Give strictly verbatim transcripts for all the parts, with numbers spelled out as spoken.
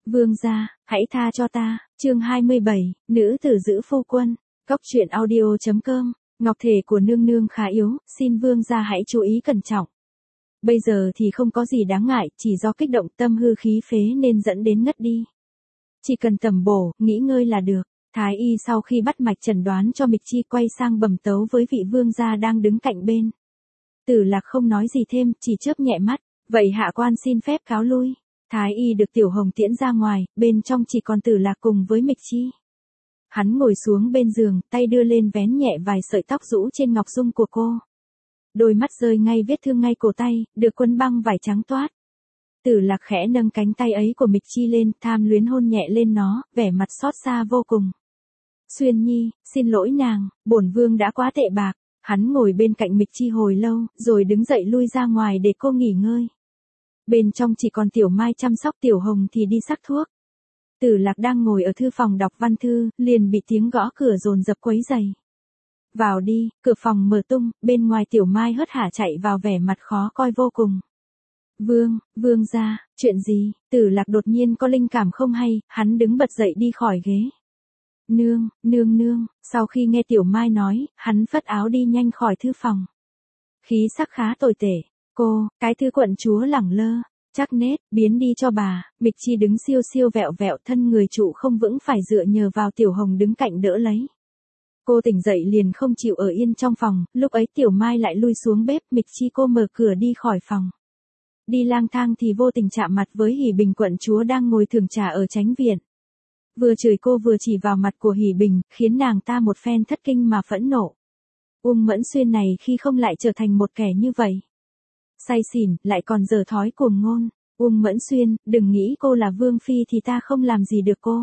Vương gia, hãy tha cho ta, chương hai mươi bảy, nữ tử giữ phu quân, Cốc truyện audio.com, ngọc thể của nương nương khá yếu, xin vương gia hãy chú ý cẩn trọng. Bây giờ thì không có gì đáng ngại, chỉ do kích động tâm hư khí phế nên dẫn đến ngất đi. Chỉ cần tầm bổ, nghỉ ngơi là được. Thái y sau khi bắt mạch chẩn đoán cho Mịch Chi quay sang bẩm tấu với vị vương gia đang đứng cạnh bên. Tử Lạc không nói gì thêm, chỉ chớp nhẹ mắt, vậy hạ quan xin phép cáo lui. Thái y được Tiểu Hồng tiễn ra ngoài, bên trong chỉ còn Tử Lạc cùng với Mịch Chi. Hắn ngồi xuống bên giường, tay đưa lên vén nhẹ vài sợi tóc rũ trên ngọc dung của cô. Đôi mắt rơi ngay vết thương ngay cổ tay, được quấn băng vải trắng toát. Tử Lạc khẽ nâng cánh tay ấy của Mịch Chi lên, tham luyến hôn nhẹ lên nó, vẻ mặt xót xa vô cùng. Xuyên Nhi, xin lỗi nàng, bổn vương đã quá tệ bạc. Hắn ngồi bên cạnh Mịch Chi hồi lâu, rồi đứng dậy lui ra ngoài để cô nghỉ ngơi. Bên trong chỉ còn Tiểu Mai chăm sóc Tiểu Hồng thì đi sắc thuốc. Tử Lạc đang ngồi ở thư phòng đọc văn thư, liền bị tiếng gõ cửa dồn dập quấy rầy. Vào đi, cửa phòng mở tung, bên ngoài Tiểu Mai hớt hả chạy vào vẻ mặt khó coi vô cùng. Vương, vương gia, chuyện gì? Tử Lạc đột nhiên có linh cảm không hay, hắn đứng bật dậy đi khỏi ghế. Nương, nương nương, sau khi nghe Tiểu Mai nói, hắn phất áo đi nhanh khỏi thư phòng. Khí sắc khá tồi tệ. Cô, cái thư quận chúa lẳng lơ, chắc nết, biến đi cho bà. Mịch Chi đứng siêu siêu vẹo vẹo, thân người trụ không vững phải dựa nhờ vào Tiểu Hồng đứng cạnh đỡ lấy. Cô tỉnh dậy liền không chịu ở yên trong phòng, lúc ấy Tiểu Mai lại lui xuống bếp, Mịch Chi cô mở cửa đi khỏi phòng. Đi lang thang thì vô tình chạm mặt với Hỉ Bình quận chúa đang ngồi thưởng trà ở chánh viện. Vừa chửi cô vừa chỉ vào mặt của Hỉ Bình, khiến nàng ta một phen thất kinh mà phẫn nộ. Uông Mẫn Xuyên này khi không lại trở thành một kẻ như vậy. Say xỉn, lại còn dở thói cuồng ngôn. Uông Mẫn Xuyên, đừng nghĩ cô là vương phi thì ta không làm gì được cô.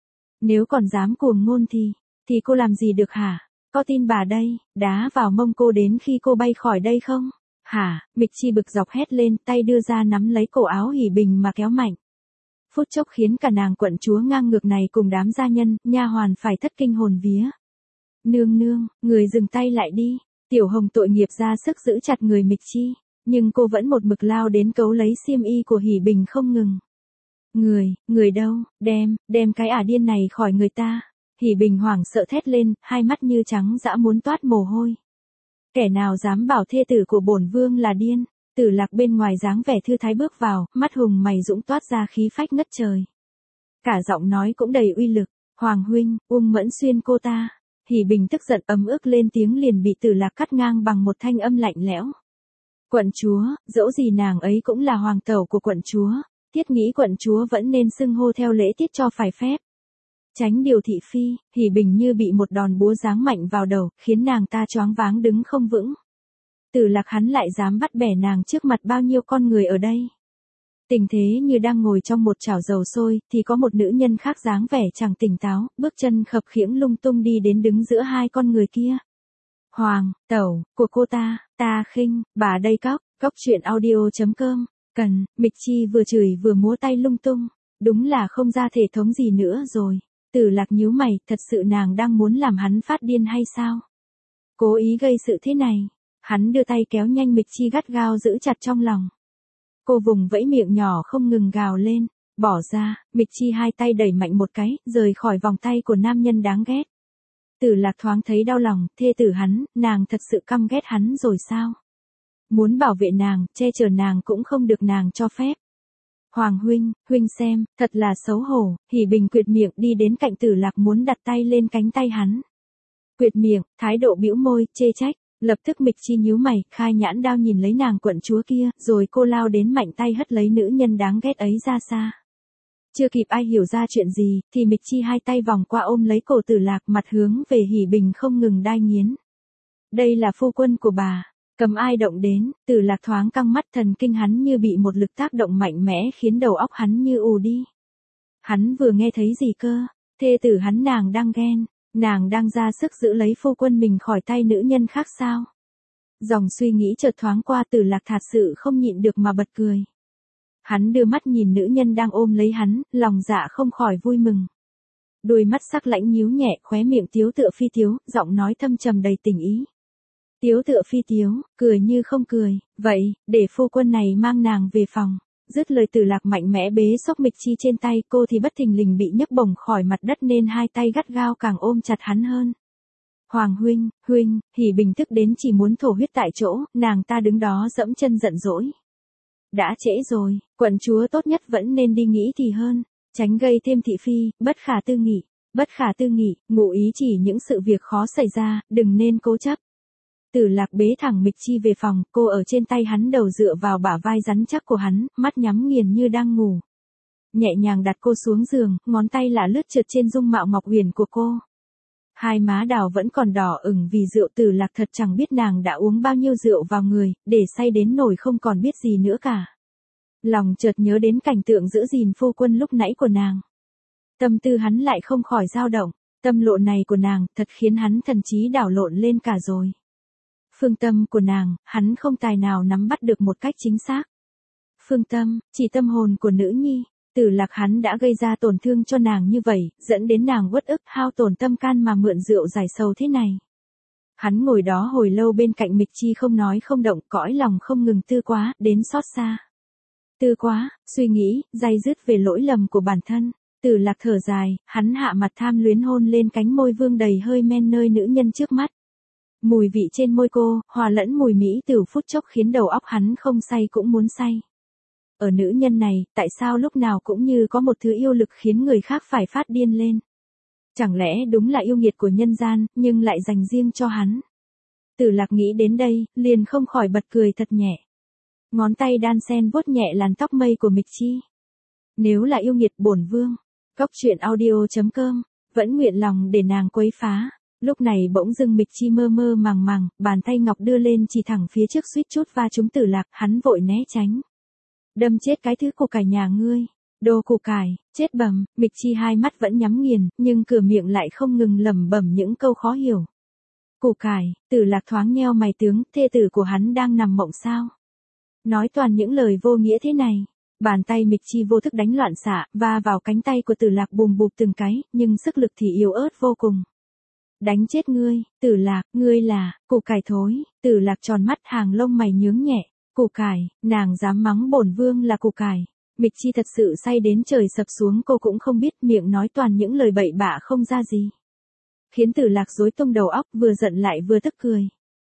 Nếu còn dám cuồng ngôn thì, thì cô làm gì được hả? Có tin bà đây, đá vào mông cô đến khi cô bay khỏi đây không? Hả? Mịch Chi bực dọc hét lên, tay đưa ra nắm lấy cổ áo Hỉ Bình mà kéo mạnh. Phút chốc khiến cả nàng quận chúa ngang ngược này cùng đám gia nhân, nha hoàn phải thất kinh hồn vía. Nương nương, người dừng tay lại đi. Tiểu Hồng tội nghiệp ra sức giữ chặt người Mịch Chi, nhưng cô vẫn một mực lao đến cấu lấy xiêm y của Hỉ Bình không ngừng. Người, người đâu, đem, đem cái ả điên này khỏi người ta. Hỉ Bình hoảng sợ thét lên, hai mắt như trắng dã muốn toát mồ hôi. Kẻ nào dám bảo thê tử của bổn vương là điên? Tử Lạc bên ngoài dáng vẻ thư thái bước vào, mắt hùng mày dũng toát ra khí phách ngất trời. Cả giọng nói cũng đầy uy lực. Hoàng huynh, Uông Mẫn Xuyên cô ta. Hỉ Bình tức giận ấm ức lên tiếng liền bị Tử Lạc cắt ngang bằng một thanh âm lạnh lẽo. Quận chúa, dẫu gì nàng ấy cũng là hoàng tẩu của quận chúa, thiết nghĩ quận chúa vẫn nên xưng hô theo lễ tiết cho phải phép. Tránh điều thị phi. Hỉ Bình như bị một đòn búa giáng mạnh vào đầu, khiến nàng ta choáng váng đứng không vững. Tử Lạc hắn lại dám bắt bẻ nàng trước mặt bao nhiêu con người ở đây. Tình thế như đang ngồi trong một chảo dầu sôi, thì có một nữ nhân khác dáng vẻ chẳng tỉnh táo, bước chân khập khiễng lung tung đi đến đứng giữa hai con người kia. Hoàng, tẩu, của cô ta, ta khinh, bà đây Cóc, Cóc truyện audio.com, cần, Mịch Chi vừa chửi vừa múa tay lung tung, đúng là không ra thể thống gì nữa rồi. Tử Lạc nhíu mày, thật sự nàng đang muốn làm hắn phát điên hay sao? Cố ý gây sự thế này. Hắn đưa tay kéo nhanh Mịch Chi gắt gao giữ chặt trong lòng. Cô vùng vẫy miệng nhỏ không ngừng gào lên, bỏ ra. Mịch Chi hai tay đẩy mạnh một cái, rời khỏi vòng tay của nam nhân đáng ghét. Tử Lạc thoáng thấy đau lòng, thê tử hắn, nàng thật sự căm ghét hắn rồi sao? Muốn bảo vệ nàng, che chở nàng cũng không được nàng cho phép. Hoàng huynh, huynh xem, thật là xấu hổ. Hỉ Bình quệt miệng đi đến cạnh Tử Lạc muốn đặt tay lên cánh tay hắn. Quệt miệng, thái độ bĩu môi, chê trách. Lập tức Mịch Chi nhíu mày, khai nhãn đao nhìn lấy nàng quận chúa kia, rồi cô lao đến mạnh tay hất lấy nữ nhân đáng ghét ấy ra xa. Chưa kịp ai hiểu ra chuyện gì, thì Mịch Chi hai tay vòng qua ôm lấy cổ Tử Lạc, mặt hướng về Hỉ Bình không ngừng đai nghiến. Đây là phu quân của bà, cầm ai động đến. Tử Lạc thoáng căng mắt, thần kinh hắn như bị một lực tác động mạnh mẽ khiến đầu óc hắn như ù đi. Hắn vừa nghe thấy gì cơ? Thê tử hắn nàng đang ghen. Nàng đang ra sức giữ lấy phu quân mình khỏi tay nữ nhân khác sao? Dòng suy nghĩ chợt thoáng qua, Tử Lạc thật sự không nhịn được mà bật cười. Hắn đưa mắt nhìn nữ nhân đang ôm lấy hắn, lòng dạ không khỏi vui mừng. Đôi mắt sắc lãnh nhíu nhẹ, khóe miệng tiếu tựa phi tiếu, giọng nói thâm trầm đầy tình ý. Tiếu tựa phi tiếu, cười như không cười, vậy, để phu quân này mang nàng về phòng. Dứt lời Tử Lạc mạnh mẽ bế xốc Mịch Chi trên tay, cô thì bất thình lình bị nhấc bổng khỏi mặt đất nên hai tay gắt gao càng ôm chặt hắn hơn. Hoàng huynh, huynh, Hỉ Bình tức đến chỉ muốn thổ huyết tại chỗ, nàng ta đứng đó dẫm chân giận dỗi. Đã trễ rồi, quận chúa tốt nhất vẫn nên đi nghĩ thì hơn, tránh gây thêm thị phi, bất khả tư nghị, bất khả tư nghị, ngụ ý chỉ những sự việc khó xảy ra, đừng nên cố chấp. Tử Lạc bế thẳng Mịch Chi về phòng, cô ở trên tay hắn, đầu dựa vào bả vai rắn chắc của hắn, mắt nhắm nghiền như đang ngủ. Nhẹ nhàng đặt cô xuống giường, ngón tay lả lướt trượt trên dung mạo ngọc huyền của cô. Hai má đào vẫn còn đỏ ửng vì rượu. Tử Lạc thật chẳng biết nàng đã uống bao nhiêu rượu vào người, để say đến nỗi không còn biết gì nữa cả. Lòng chợt nhớ đến cảnh tượng giữ gìn phu quân lúc nãy của nàng. Tâm tư hắn lại không khỏi dao động, tâm lộ này của nàng thật khiến hắn thần trí đảo lộn lên cả rồi. Phương tâm của nàng, hắn không tài nào nắm bắt được một cách chính xác. Phương tâm, chỉ tâm hồn của nữ nhi. Tử Lạc hắn đã gây ra tổn thương cho nàng như vậy, dẫn đến nàng uất ức hao tổn tâm can mà mượn rượu giải sầu thế này. Hắn ngồi đó hồi lâu bên cạnh Mịch Chi không nói không động, cõi lòng không ngừng tư quá, đến xót xa. Tư quá, suy nghĩ, day dứt về lỗi lầm của bản thân. Tử Lạc thở dài, hắn hạ mặt tham luyến hôn lên cánh môi vương đầy hơi men nơi nữ nhân trước mắt. Mùi vị trên môi cô, hòa lẫn mùi mỹ từ phút chốc khiến đầu óc hắn không say cũng muốn say. Ở nữ nhân này, tại sao lúc nào cũng như có một thứ yêu lực khiến người khác phải phát điên lên? Chẳng lẽ đúng là yêu nghiệt của nhân gian, nhưng lại dành riêng cho hắn? Tử Lạc nghĩ đến đây, liền không khỏi bật cười thật nhẹ. Ngón tay đan sen vuốt nhẹ làn tóc mây của Mịch Chi. Nếu là yêu nghiệt bổn vương, Cốc truyện audio chấm com, vẫn nguyện lòng để nàng quấy phá. Lúc này bỗng dưng Mịch Chi mơ mơ màng màng, bàn tay ngọc đưa lên chỉ thẳng phía trước suýt chút va trúng Tử Lạc, hắn vội né tránh. Đâm chết cái thứ củ cải nhà ngươi, đồ củ cải, chết bầm. Mịch Chi hai mắt vẫn nhắm nghiền, nhưng cửa miệng lại không ngừng lẩm bẩm những câu khó hiểu. Củ cải. Tử Lạc thoáng nheo mày, tướng, thê tử của hắn đang nằm mộng sao? Nói toàn những lời vô nghĩa thế này. Bàn tay Mịch Chi vô thức đánh loạn xạ, va vào cánh tay của Tử Lạc bùm bụp từng cái, nhưng sức lực thì yếu ớt vô cùng. Đánh chết ngươi, Tử Lạc, ngươi là, củ cải thối. Tử Lạc tròn mắt, hàng lông mày nhướng nhẹ. Củ cải, nàng dám mắng bổn vương là củ cải. Mịch Chi thật sự say đến trời sập xuống, cô cũng không biết, miệng nói toàn những lời bậy bạ không ra gì. Khiến Tử Lạc rối tung đầu óc, vừa giận lại vừa tức cười.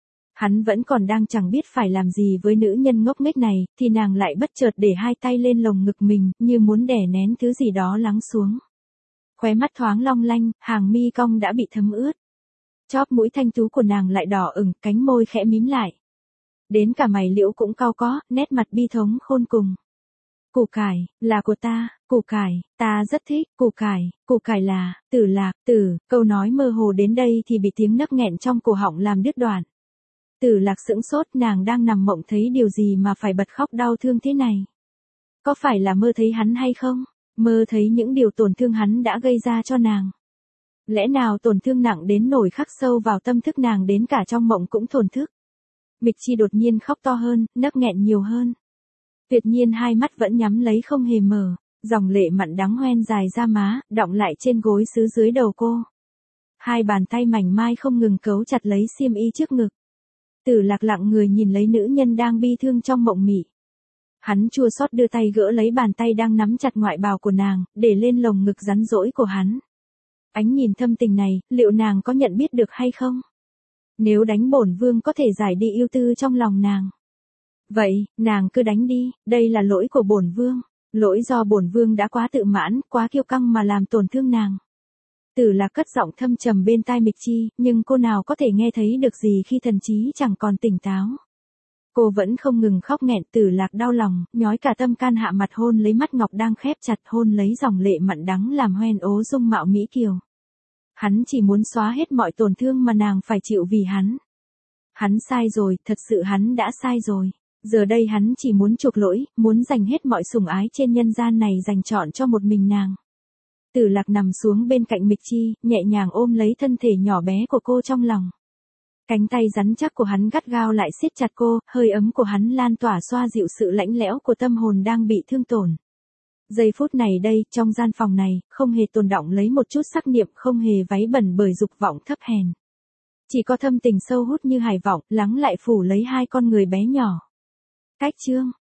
Hắn vẫn còn đang chẳng biết phải làm gì với nữ nhân ngốc nghếch này, thì nàng lại bất chợt để hai tay lên lồng ngực mình, như muốn đè nén thứ gì đó lắng xuống. Khóe mắt thoáng long lanh, hàng mi cong đã bị thấm ướt. Chóp mũi thanh tú của nàng lại đỏ ửng, cánh môi khẽ mím lại. Đến cả mày liễu cũng cau có, nét mặt bi thống khôn cùng. Củ cải, là của ta, củ cải, ta rất thích, củ cải, củ cải là, Tử Lạc, tử, câu nói mơ hồ đến đây thì bị tiếng nấc nghẹn trong cổ họng làm đứt đoạn. Tử Lạc sững sốt, nàng đang nằm mộng thấy điều gì mà phải bật khóc đau thương thế này? Có phải là mơ thấy hắn hay không? Mơ thấy những điều tổn thương hắn đã gây ra cho nàng. Lẽ nào tổn thương nặng đến nỗi khắc sâu vào tâm thức nàng đến cả trong mộng cũng thổn thức? Mịch Chi đột nhiên khóc to hơn, nấc nghẹn nhiều hơn. Tuyệt nhiên hai mắt vẫn nhắm lấy không hề mở, dòng lệ mặn đắng hoen dài ra má, đọng lại trên gối xứ dưới đầu cô. Hai bàn tay mảnh mai không ngừng cấu chặt lấy xiêm y trước ngực. Tử Lạc lặng người nhìn lấy nữ nhân đang bi thương trong mộng mị. Hắn chua xót đưa tay gỡ lấy bàn tay đang nắm chặt ngoại bào của nàng, để lên lồng ngực rắn rỗi của hắn. Ánh nhìn thâm tình này, liệu nàng có nhận biết được hay không? Nếu đánh bổn vương có thể giải đi yêu tư trong lòng nàng. Vậy, nàng cứ đánh đi, đây là lỗi của bổn vương, lỗi do bổn vương đã quá tự mãn, quá kiêu căng mà làm tổn thương nàng. Tử Lạc cất giọng thâm trầm bên tai Mịch Chi, nhưng cô nào có thể nghe thấy được gì khi thần trí chẳng còn tỉnh táo. Cô vẫn không ngừng khóc nghẹn. Tử Lạc đau lòng, nhói cả tâm can hạ mặt hôn lấy mắt ngọc đang khép chặt, hôn lấy dòng lệ mặn đắng làm hoen ố dung mạo mỹ kiều. Hắn chỉ muốn xóa hết mọi tổn thương mà nàng phải chịu vì hắn. Hắn sai rồi, thật sự hắn đã sai rồi. Giờ đây hắn chỉ muốn chuộc lỗi, muốn dành hết mọi sủng ái trên nhân gian này dành trọn cho một mình nàng. Tử Lạc nằm xuống bên cạnh Mịch Chi, nhẹ nhàng ôm lấy thân thể nhỏ bé của cô trong lòng. Cánh tay rắn chắc của hắn gắt gao lại siết chặt cô, hơi ấm của hắn lan tỏa xoa dịu sự lạnh lẽo của tâm hồn đang bị thương tổn. Giây phút này đây, trong gian phòng này, không hề tồn đọng lấy một chút sắc niệm, không hề váy bẩn bởi dục vọng thấp hèn. Chỉ có thâm tình sâu hút như hải vọng, lắng lại phủ lấy hai con người bé nhỏ. Cách chương